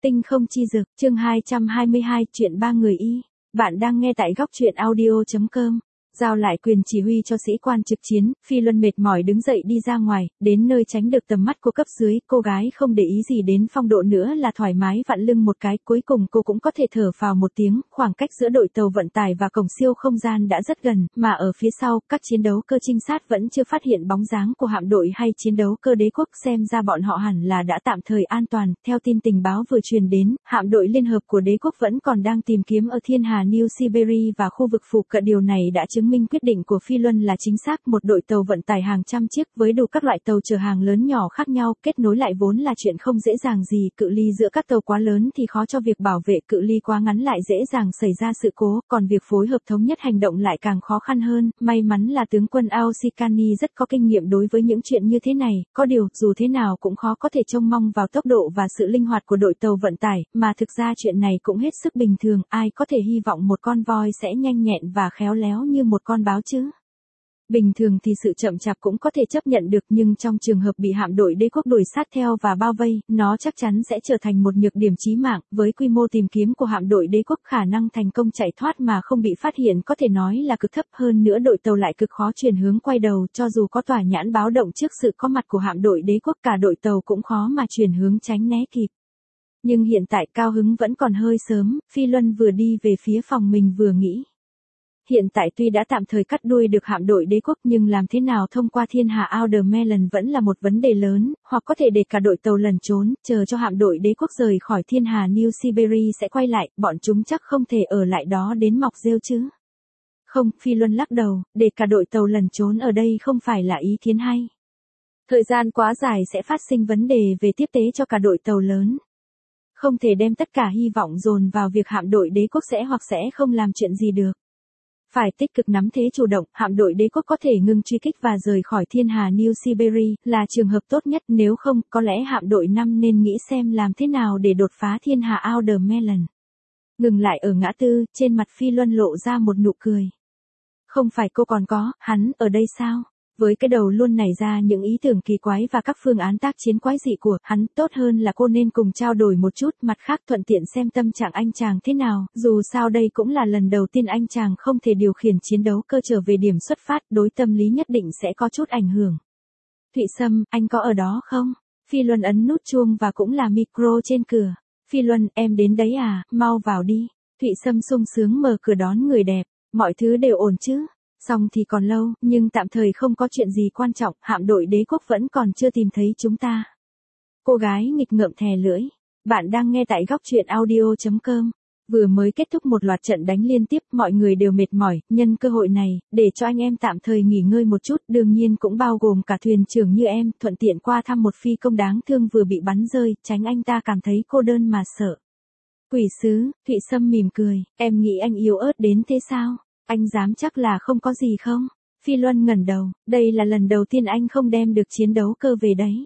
Tinh không chi dược, chương 222, chuyện ba người y. Bạn đang nghe tại góc truyện audio.com. Giao lại quyền chỉ huy cho sĩ quan trực chiến, Phi Luân mệt mỏi đứng dậy đi ra ngoài, đến nơi tránh được tầm mắt của cấp dưới, cô gái không để ý gì đến phong độ nữa là thoải mái vặn lưng một cái, cuối cùng cô cũng có thể thở phào một tiếng, khoảng cách giữa đội tàu vận tải và cổng siêu không gian đã rất gần, mà ở phía sau, các chiến đấu cơ trinh sát vẫn chưa phát hiện bóng dáng của hạm đội hay chiến đấu cơ đế quốc, xem ra bọn họ hẳn là đã tạm thời an toàn. Theo tin tình báo vừa truyền đến, hạm đội liên hợp của đế quốc vẫn còn đang tìm kiếm ở Thiên Hà New Siberia và khu vực phụ cận, điều này đã chứng minh quyết định của Phi Luân là chính xác. Một đội tàu vận tải hàng trăm chiếc với đủ các loại tàu chở hàng lớn nhỏ khác nhau, kết nối lại vốn là chuyện không dễ dàng gì, cự ly giữa các tàu quá lớn thì khó cho việc bảo vệ, cự ly quá ngắn lại dễ dàng xảy ra sự cố, còn việc phối hợp thống nhất hành động lại càng khó khăn hơn. May mắn là tướng quân Ausikani rất có kinh nghiệm đối với những chuyện như thế này, có điều, dù thế nào cũng khó có thể trông mong vào tốc độ và sự linh hoạt của đội tàu vận tải, mà thực ra chuyện này cũng hết sức bình thường, ai có thể hy vọng một con voi sẽ nhanh nhẹn và khéo léo như một con báo chứ. Bình thường thì sự chậm chạp cũng có thể chấp nhận được, nhưng trong trường hợp bị hạm đội đế quốc đuổi sát theo và bao vây, nó chắc chắn sẽ trở thành một nhược điểm chí mạng. Với quy mô tìm kiếm của hạm đội đế quốc, khả năng thành công chạy thoát mà không bị phát hiện có thể nói là cực thấp, hơn nữa đội tàu lại cực khó chuyển hướng quay đầu, cho dù có tỏa nhãn báo động trước sự có mặt của hạm đội đế quốc, cả đội tàu cũng khó mà chuyển hướng tránh né kịp. Nhưng hiện tại cao hứng vẫn còn hơi sớm, Phi Luân vừa đi về phía phòng mình vừa nghĩ. Hiện tại tuy đã tạm thời cắt đuôi được hạm đội đế quốc, nhưng làm thế nào thông qua Thiên Hà Aldermelon vẫn là một vấn đề lớn, hoặc có thể để cả đội tàu lẩn trốn, chờ cho hạm đội đế quốc rời khỏi Thiên Hà New Siberia sẽ quay lại, bọn chúng chắc không thể ở lại đó đến mọc rêu chứ. Không, Phi Luân lắc đầu, để cả đội tàu lẩn trốn ở đây không phải là ý kiến hay. Thời gian quá dài sẽ phát sinh vấn đề về tiếp tế cho cả đội tàu lớn. Không thể đem tất cả hy vọng dồn vào việc hạm đội đế quốc sẽ hoặc sẽ không làm chuyện gì được. Phải tích cực nắm thế chủ động, hạm đội đế quốc có thể ngừng truy kích và rời khỏi Thiên Hà New Siberia là trường hợp tốt nhất, nếu không, có lẽ hạm đội 5 nên nghĩ xem làm thế nào để đột phá Thiên Hà Aldermelon. Ngừng lại ở ngã tư, trên mặt Phi Luân lộ ra một nụ cười. Không phải cô còn có, hắn ở đây sao? Với cái đầu luôn nảy ra những ý tưởng kỳ quái và các phương án tác chiến quái dị của hắn, tốt hơn là cô nên cùng trao đổi một chút, mặt khác thuận tiện xem tâm trạng anh chàng thế nào, dù sao đây cũng là lần đầu tiên anh chàng không thể điều khiển chiến đấu cơ trở về điểm xuất phát, đối tâm lý nhất định sẽ có chút ảnh hưởng. Thụy Sâm, anh có ở đó không? Phi Luân ấn nút chuông và cũng là micro trên cửa. Phi Luân, em đến đấy à, mau vào đi. Thụy Sâm sung sướng mở cửa đón người đẹp, mọi thứ đều ổn chứ? Xong thì còn lâu, nhưng tạm thời không có chuyện gì quan trọng, hạm đội đế quốc vẫn còn chưa tìm thấy chúng ta. Cô gái nghịch ngợm thè lưỡi. Bạn đang nghe tại góc truyện audio.com. Vừa mới kết thúc một loạt trận đánh liên tiếp, mọi người đều mệt mỏi, nhân cơ hội này, để cho anh em tạm thời nghỉ ngơi một chút, đương nhiên cũng bao gồm cả thuyền trưởng như em, thuận tiện qua thăm một phi công đáng thương vừa bị bắn rơi, tránh anh ta cảm thấy cô đơn mà sợ. Quỷ sứ, Thụy Sâm mỉm cười, em nghĩ anh yếu ớt đến thế sao? Anh dám chắc là không có gì không? Phi Luân ngẩng đầu, đây là lần đầu tiên anh không đem được chiến đấu cơ về đấy.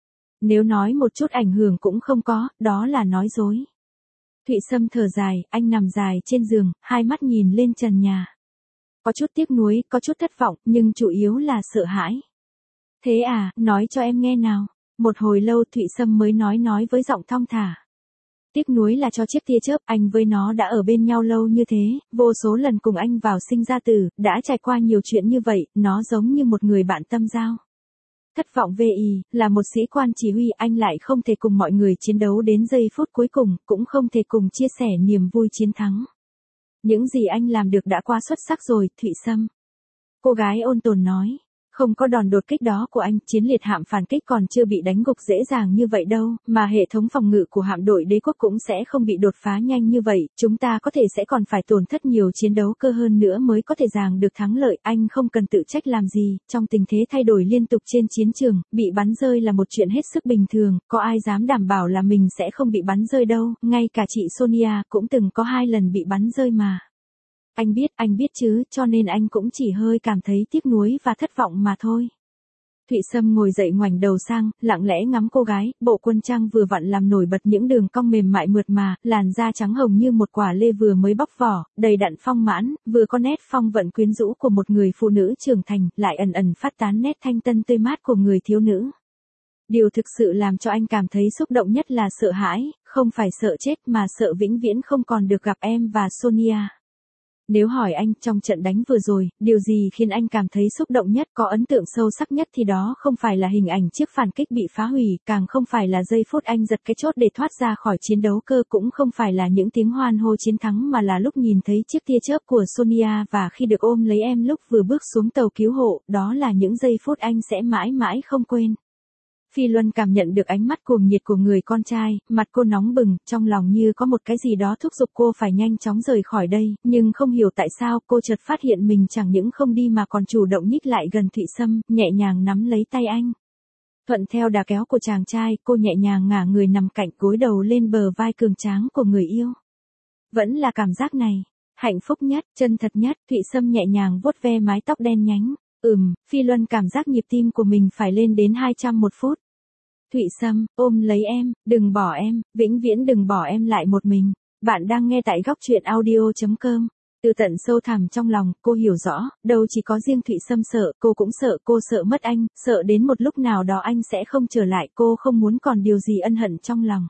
Nếu nói một chút ảnh hưởng cũng không có, đó là nói dối. Thụy Sâm thở dài, anh nằm dài trên giường, hai mắt nhìn lên trần nhà. Có chút tiếc nuối, có chút thất vọng, nhưng chủ yếu là sợ hãi. Thế à, nói cho em nghe nào. Một hồi lâu Thụy Sâm mới nói với giọng thong thả. Tiếc nuối là cho chiếc tia chớp, anh với nó đã ở bên nhau lâu như thế, vô số lần cùng anh vào sinh ra tử, đã trải qua nhiều chuyện như vậy, nó giống như một người bạn tâm giao. Thất vọng VI, là một sĩ quan chỉ huy, anh lại không thể cùng mọi người chiến đấu đến giây phút cuối cùng, cũng không thể cùng chia sẻ niềm vui chiến thắng. Những gì anh làm được đã quá xuất sắc rồi, Thụy Sâm. Cô gái ôn tồn nói. Không có đòn đột kích đó của anh, chiến liệt hạm phản kích còn chưa bị đánh gục dễ dàng như vậy đâu, mà hệ thống phòng ngự của hạm đội đế quốc cũng sẽ không bị đột phá nhanh như vậy, chúng ta có thể sẽ còn phải tổn thất nhiều chiến đấu cơ hơn nữa mới có thể giành được thắng lợi, anh không cần tự trách làm gì, trong tình thế thay đổi liên tục trên chiến trường, bị bắn rơi là một chuyện hết sức bình thường, có ai dám đảm bảo là mình sẽ không bị bắn rơi đâu, ngay cả chị Sonia cũng từng có 2 lần bị bắn rơi mà. Anh biết chứ, cho nên anh cũng chỉ hơi cảm thấy tiếc nuối và thất vọng mà thôi. Thụy Sâm ngồi dậy ngoảnh đầu sang, lặng lẽ ngắm cô gái, bộ quân trang vừa vặn làm nổi bật những đường cong mềm mại mượt mà, làn da trắng hồng như một quả lê vừa mới bóc vỏ, đầy đặn phong mãn, vừa có nét phong vận quyến rũ của một người phụ nữ trưởng thành, lại ẩn ẩn phát tán nét thanh tân tươi mát của người thiếu nữ. Điều thực sự làm cho anh cảm thấy xúc động nhất là sợ hãi, không phải sợ chết mà sợ vĩnh viễn không còn được gặp em và Sonia. Nếu hỏi anh trong trận đánh vừa rồi, điều gì khiến anh cảm thấy xúc động nhất, có ấn tượng sâu sắc nhất thì đó không phải là hình ảnh chiếc phản kích bị phá hủy, càng không phải là giây phút anh giật cái chốt để thoát ra khỏi chiến đấu cơ, cũng không phải là những tiếng hoan hô chiến thắng, mà là lúc nhìn thấy chiếc tia chớp của Sonia và khi được ôm lấy em lúc vừa bước xuống tàu cứu hộ, đó là những giây phút anh sẽ mãi mãi không quên. Phi Luân cảm nhận được ánh mắt cuồng nhiệt của người con trai, mặt cô nóng bừng, trong lòng như có một cái gì đó thúc giục cô phải nhanh chóng rời khỏi đây, nhưng không hiểu tại sao cô chợt phát hiện mình chẳng những không đi mà còn chủ động nhích lại gần Thụy Sâm, nhẹ nhàng nắm lấy tay anh. Thuận theo đà kéo của chàng trai, cô nhẹ nhàng ngả người nằm cạnh, gối đầu lên bờ vai cường tráng của người yêu. Vẫn là cảm giác này, hạnh phúc nhất, chân thật nhất, Thụy Sâm nhẹ nhàng vuốt ve mái tóc đen nhánh. Phi Luân cảm giác nhịp tim của mình phải lên đến 200 một phút. Thụy Sâm, ôm lấy em, đừng bỏ em, vĩnh viễn đừng bỏ em lại một mình. Bạn đang nghe tại góc truyện audio.com. Từ tận sâu thẳm trong lòng, cô hiểu rõ, đâu chỉ có riêng Thụy Sâm sợ, cô cũng sợ, cô sợ mất anh, sợ đến một lúc nào đó anh sẽ không trở lại, cô không muốn còn điều gì ân hận trong lòng.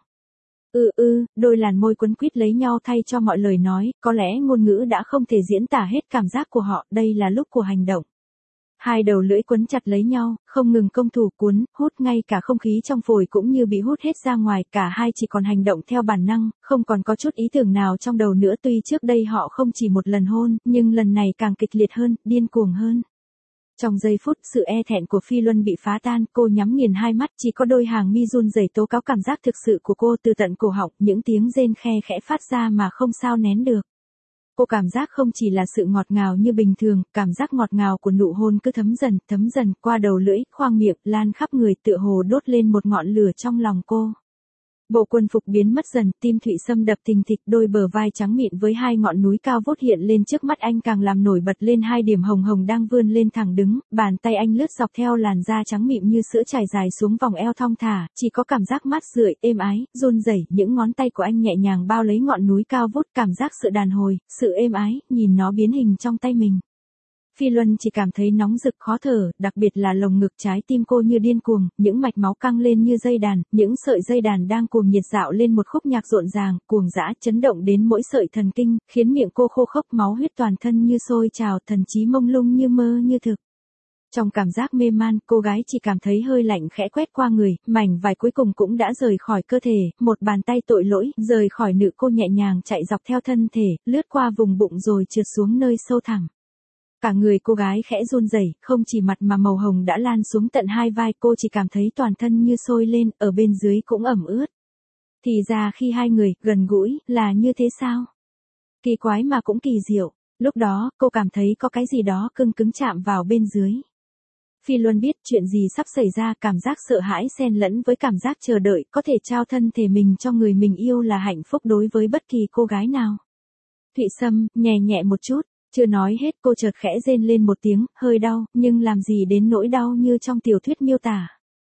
Đôi làn môi quấn quýt lấy nhau thay cho mọi lời nói, có lẽ ngôn ngữ đã không thể diễn tả hết cảm giác của họ, đây là lúc của hành động. Hai đầu lưỡi quấn chặt lấy nhau, không ngừng công thủ cuốn, hút ngay cả không khí trong phổi cũng như bị hút hết ra ngoài, cả hai chỉ còn hành động theo bản năng, không còn có chút ý tưởng nào trong đầu nữa. Tuy trước đây họ không chỉ một lần hôn, nhưng lần này càng kịch liệt hơn, điên cuồng hơn. Trong giây phút sự e thẹn của Phi Luân bị phá tan, cô nhắm nghiền hai mắt, chỉ có đôi hàng mi run rẩy tố cáo cảm giác thực sự của cô từ tận cổ họng, những tiếng rên khe khẽ phát ra mà không sao nén được. Cô cảm giác không chỉ là sự ngọt ngào như bình thường, cảm giác ngọt ngào của nụ hôn cứ thấm dần, qua đầu lưỡi, khoang miệng, lan khắp người, tựa hồ đốt lên một ngọn lửa trong lòng cô. Bộ quân phục biến mất dần, tim Thụy Sâm đập thình thịch, đôi bờ vai trắng mịn với hai ngọn núi cao vút hiện lên trước mắt anh càng làm nổi bật lên hai điểm hồng hồng đang vươn lên thẳng đứng, bàn tay anh lướt dọc theo làn da trắng mịn như sữa trải dài xuống vòng eo thong thả, chỉ có cảm giác mát rượi, êm ái, run rẩy, những ngón tay của anh nhẹ nhàng bao lấy ngọn núi cao vút, cảm giác sự đàn hồi, sự êm ái, nhìn nó biến hình trong tay mình. Phi Luân chỉ cảm thấy nóng rực khó thở, đặc biệt là lồng ngực trái tim cô như điên cuồng, những mạch máu căng lên như dây đàn, những sợi dây đàn đang cuồng nhiệt dạo lên một khúc nhạc rộn ràng, cuồng dã chấn động đến mỗi sợi thần kinh, khiến miệng cô khô khốc, máu huyết toàn thân như sôi trào, thần trí mông lung như mơ như thực. Trong cảm giác mê man, cô gái chỉ cảm thấy hơi lạnh khẽ quét qua người, mảnh vải cuối cùng cũng đã rời khỏi cơ thể, một bàn tay tội lỗi, rời khỏi nữ cô nhẹ nhàng chạy dọc theo thân thể, lướt qua vùng bụng rồi trượt xuống nơi sâu thẳm. Cả người cô gái khẽ run rẩy, không chỉ mặt mà màu hồng đã lan xuống tận hai vai, cô chỉ cảm thấy toàn thân như sôi lên, ở bên dưới cũng ẩm ướt. Thì ra khi hai người gần gũi là như thế sao? Kỳ quái mà cũng kỳ diệu, lúc đó cô cảm thấy có cái gì đó cứng cứng chạm vào bên dưới. Phi Luân biết chuyện gì sắp xảy ra, cảm giác sợ hãi xen lẫn với cảm giác chờ đợi, có thể trao thân thể mình cho người mình yêu là hạnh phúc đối với bất kỳ cô gái nào. Thụy Sâm, nhẹ một chút. Chưa nói hết cô chợt khẽ rên lên một tiếng, hơi đau, nhưng làm gì đến nỗi đau như trong tiểu thuyết miêu tả.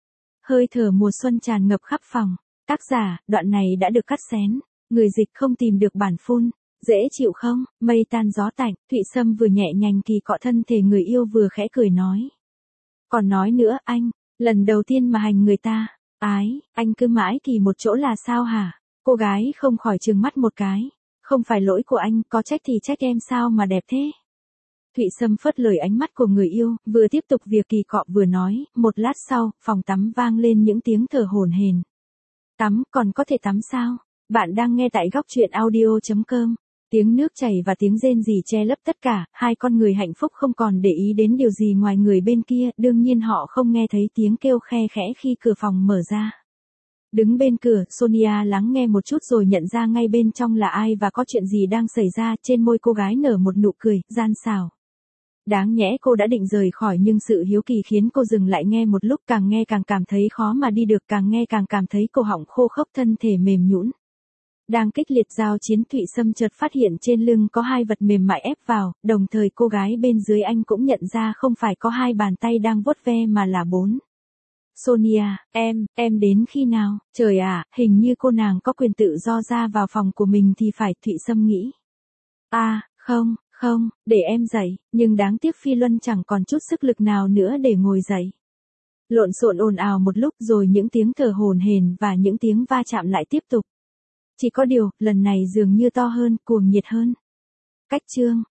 Hơi thở mùa xuân tràn ngập khắp phòng. Tác giả, đoạn này đã được cắt xén. Người dịch không tìm được bản phun. Dễ chịu không? Mây tan gió tạnh, Thụy Sâm vừa nhẹ nhàng kỳ cọ thân thể người yêu vừa khẽ cười nói. Còn nói nữa anh, lần đầu tiên mà hành người ta, anh cứ mãi kỳ một chỗ là sao hả? Cô gái không khỏi trừng mắt một cái. Không phải lỗi của anh, có trách thì trách em sao mà đẹp thế. Thụy Sâm phớt lời ánh mắt của người yêu, vừa tiếp tục việc kỳ cọ vừa nói, một lát sau, phòng tắm vang lên những tiếng thở hổn hển. Tắm, còn có thể tắm sao? Bạn đang nghe tại góc truyện audio.com. Tiếng nước chảy và tiếng rên rỉ che lấp tất cả, hai con người hạnh phúc không còn để ý đến điều gì ngoài người bên kia, đương nhiên họ không nghe thấy tiếng kêu khe khẽ khi cửa phòng mở ra. Đứng bên cửa, Sonia lắng nghe một chút rồi nhận ra ngay bên trong là ai và có chuyện gì đang xảy ra, trên môi cô gái nở một nụ cười, gian xảo. Đáng nhẽ cô đã định rời khỏi nhưng sự hiếu kỳ khiến cô dừng lại nghe một lúc, càng nghe càng cảm thấy khó mà đi được, càng nghe càng cảm thấy cổ họng khô khốc, thân thể mềm nhũn. Đang kích liệt giao chiến, Thụy Sâm chợt phát hiện trên lưng có hai vật mềm mại ép vào, đồng thời cô gái bên dưới anh cũng nhận ra không phải có hai bàn tay đang vuốt ve mà là bốn. Sonia, em đến khi nào? Trời ạ, hình như cô nàng có quyền tự do ra vào phòng của mình thì phải, Thụy Sâm nghĩ. Không, để em dậy, nhưng đáng tiếc Phi Luân chẳng còn chút sức lực nào nữa để ngồi dậy. Lộn xộn ồn ào một lúc rồi những tiếng thở hổn hển và những tiếng va chạm lại tiếp tục. Chỉ có điều, lần này dường như to hơn, cuồng nhiệt hơn. Cách chương